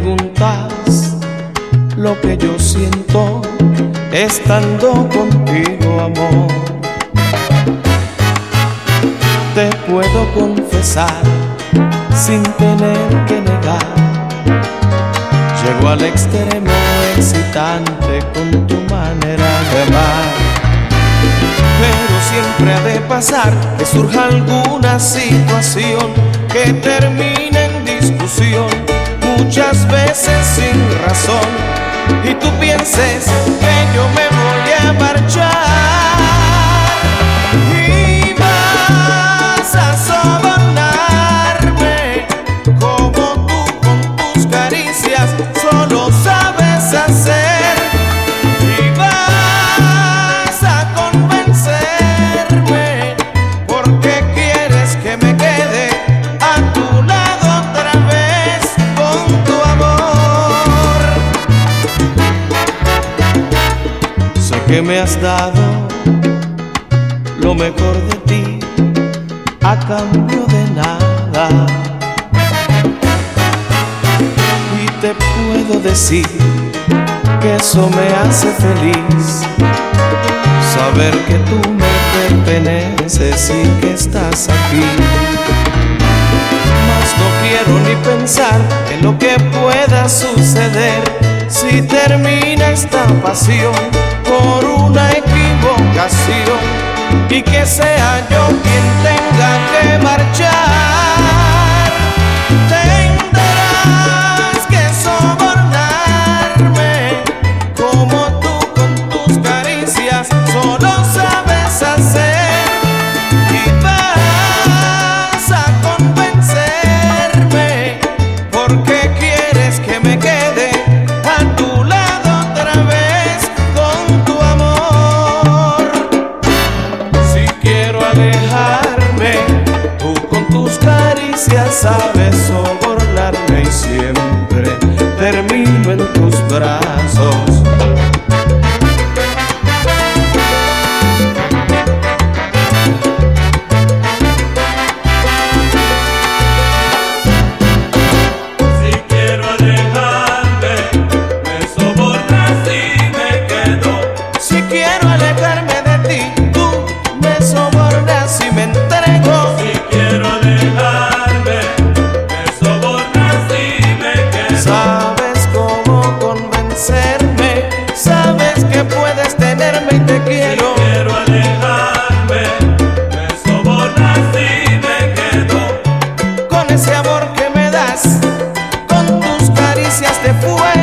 preguntas lo que yo siento estando contigo, amor. Te puedo confesar sin tener que negar, llego al extremo excitante con tu manera de amar. Pero siempre ha de pasar que surja alguna situación que termine en discusión, muchas veces sin razón, y tú pienses que yo me voy a marchar y vas a sobornarme como tú con tus caricias solo sabes hacer, y vas a convencerme porque quieres que me quede a tu lado otra vez con tu amor. Sé que me has dado lo mejor de ti a cambio de nada, y te puedo decir que eso me hace feliz, saber que tú me perteneces y que estás aquí. Mas no quiero ni pensar en lo que pueda suceder si termina esta pasión por una equivocación, y que sea yo quien tenga que marchar. Tendrás que sobornarme como tú con tus caricias solo sabes hacer, y vas a convencerme porque quieres que me quede a tu lado otra vez con tu amor. Si quiero alejarme, tú con tus caricias sabes sobornarme, y siempre termino en tus brazos. Si quiero alejarme, me sobornas y me quedo. Si quiero alejarme de ti, tú me sobornas y me entrego. Si quiero alejarme, me sobornas y me quedo. Sabes cómo convencerme, sabes que puedes tenerme y te quiero. Si quiero alejarme, me sobornas y me quedo. Con ese amor que me das, con tus caricias de fuego.